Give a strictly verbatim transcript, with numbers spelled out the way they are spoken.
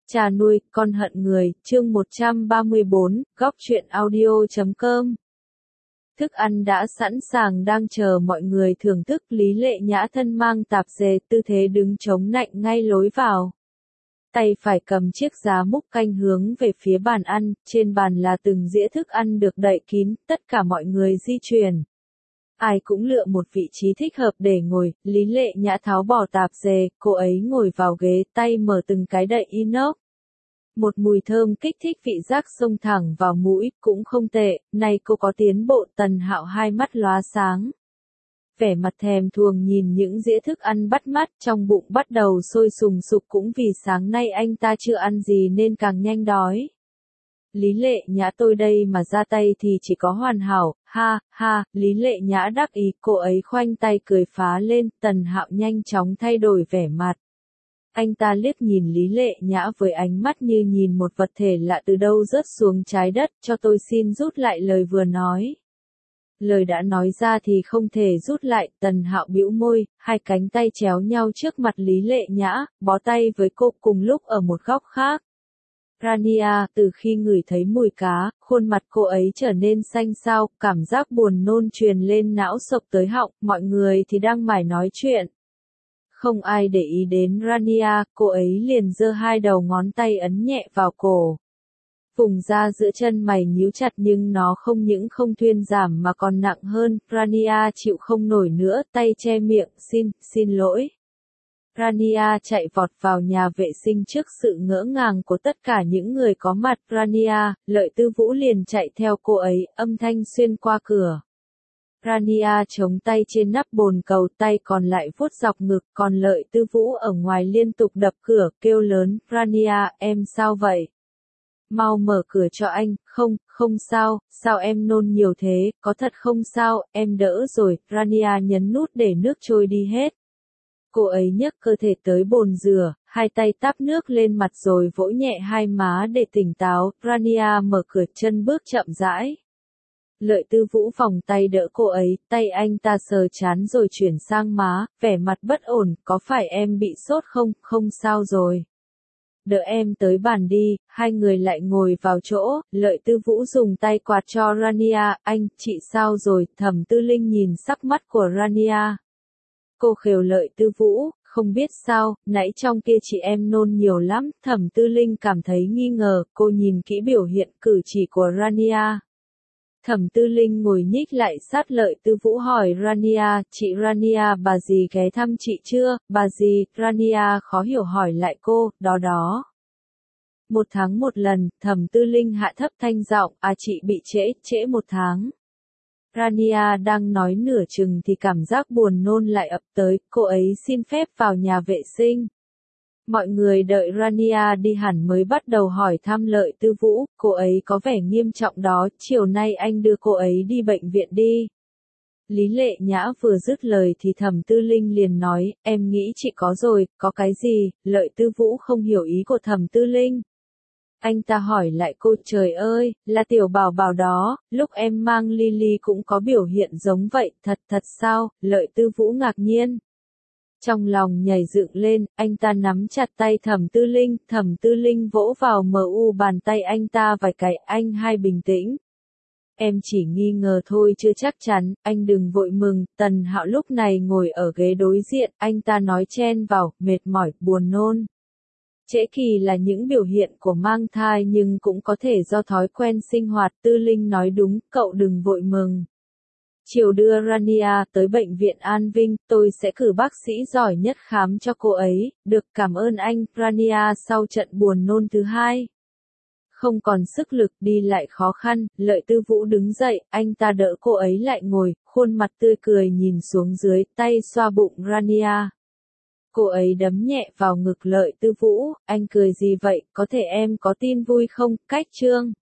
Cha nuôi, con hận người, chương một trăm ba mươi bốn, góc truyện audio chấm com. Thức ăn đã sẵn sàng đang chờ mọi người thưởng thức. Lý Lệ Nhã thân mang tạp dề, tư thế đứng chống nạnh ngay lối vào. Tay phải cầm chiếc giá múc canh hướng về phía bàn ăn, trên bàn là từng dĩa thức ăn được đậy kín, tất cả mọi người di chuyển. Ai cũng lựa một vị trí thích hợp để ngồi. Lý Lệ Nhã tháo bỏ tạp dề, cô ấy ngồi vào ghế, tay mở từng cái đậy inox. Một mùi thơm kích thích vị giác xông thẳng vào mũi, cũng không tệ, nay cô có tiến bộ. Tần Hạo hai mắt lóa sáng. Vẻ mặt thèm thuồng nhìn những dĩa thức ăn bắt mắt, trong bụng bắt đầu sôi sùng sục, cũng vì sáng nay anh ta chưa ăn gì nên càng nhanh đói. Lý Lệ Nhã tôi đây mà ra tay thì chỉ có hoàn hảo, ha, ha, Lý Lệ Nhã đắc ý, cô ấy khoanh tay cười phá lên. Tần Hạo nhanh chóng thay đổi vẻ mặt. Anh ta liếc nhìn Lý Lệ Nhã với ánh mắt như nhìn một vật thể lạ từ đâu rớt xuống trái đất. Cho tôi xin rút lại lời vừa nói. Lời đã nói ra thì không thể rút lại. Tần Hạo bĩu môi, hai cánh tay chéo nhau trước mặt Lý Lệ Nhã, bó tay với cô cùng lúc ở một góc khác. Rania, từ khi ngửi thấy mùi cá, khuôn mặt cô ấy trở nên xanh xao, cảm giác buồn nôn truyền lên não sộc tới họng, mọi người thì đang mải nói chuyện. Không ai để ý đến Rania, cô ấy liền giơ hai đầu ngón tay ấn nhẹ vào cổ. Vùng da giữa chân mày nhíu chặt nhưng nó không những không thuyên giảm mà còn nặng hơn. Rania chịu không nổi nữa, tay che miệng, xin, xin lỗi. Rania chạy vọt vào nhà vệ sinh trước sự ngỡ ngàng của tất cả những người có mặt. Rania, Lợi Tư Vũ liền chạy theo cô ấy, âm thanh xuyên qua cửa. Rania chống tay trên nắp bồn cầu, tay còn lại vuốt dọc ngực, còn Lợi Tư Vũ ở ngoài liên tục đập cửa, kêu lớn, Rania, em sao vậy? Mau mở cửa cho anh. Không, không sao, sao em nôn nhiều thế, có thật không sao, em đỡ rồi. Rania nhấn nút để nước trôi đi hết. Cô ấy nhấc cơ thể tới bồn rửa, hai tay táp nước lên mặt rồi vỗ nhẹ hai má để tỉnh táo. Rania mở cửa, chân bước chậm rãi. Lợi Tư Vũ vòng tay đỡ cô ấy, tay anh ta sờ chán rồi chuyển sang má, vẻ mặt bất ổn, có phải em bị sốt không? Không sao rồi. Đỡ em tới bàn đi. Hai người lại ngồi vào chỗ. Lợi Tư Vũ dùng tay quạt cho Rania, anh, chị sao rồi? Thẩm Tư Linh nhìn sắc mắt của Rania. Cô khều Lợi Tư Vũ, không biết sao, nãy trong kia chị em nôn nhiều lắm. Thẩm Tư Linh cảm thấy nghi ngờ, cô nhìn kỹ biểu hiện cử chỉ của Rania. Thẩm Tư Linh ngồi nhích lại sát Lợi Tư Vũ hỏi Rania, chị Rania, bà dì ghé thăm chị chưa? Bà dì? Rania khó hiểu hỏi lại cô, đó đó. Một tháng một lần. Thẩm Tư Linh hạ thấp thanh giọng, à chị bị trễ, trễ một tháng. Rania đang nói nửa chừng thì cảm giác buồn nôn lại ập tới, cô ấy xin phép vào nhà vệ sinh. Mọi người đợi Rania đi hẳn mới bắt đầu hỏi thăm Lợi Tư Vũ, cô ấy có vẻ nghiêm trọng đó, chiều nay anh đưa cô ấy đi bệnh viện đi. Lý Lệ Nhã vừa dứt lời thì Thẩm Tư Linh liền nói, em nghĩ chị có rồi, có cái gì? Lợi Tư Vũ không hiểu ý của Thẩm Tư Linh. Anh ta hỏi lại cô, trời ơi, là tiểu bảo bảo đó, lúc em mang Lily cũng có biểu hiện giống vậy, thật thật sao? Lợi Tư Vũ ngạc nhiên. Trong lòng nhảy dựng lên, anh ta nắm chặt tay Thẩm Tư Linh, Thẩm Tư Linh vỗ vào mờ u bàn tay anh ta vài cái, anh hai bình tĩnh. Em chỉ nghi ngờ thôi chưa chắc chắn, anh đừng vội mừng. Tần Hạo lúc này ngồi ở ghế đối diện, anh ta nói chen vào, mệt mỏi, buồn nôn. Trễ kỳ là những biểu hiện của mang thai nhưng cũng có thể do thói quen sinh hoạt. Tư Linh nói đúng, cậu đừng vội mừng. Chiều đưa Rania tới bệnh viện An Vinh, tôi sẽ cử bác sĩ giỏi nhất khám cho cô ấy. Được, cảm ơn anh. Rania sau trận buồn nôn thứ hai không còn sức lực đi lại khó khăn. Lợi Tư Vũ đứng dậy, anh ta đỡ cô ấy lại ngồi, khuôn mặt tươi cười nhìn xuống dưới, tay xoa bụng Rania. Cô ấy đấm nhẹ vào ngực Lợi Tư Vũ, anh cười gì vậy, có thể em có tin vui không? Cách chương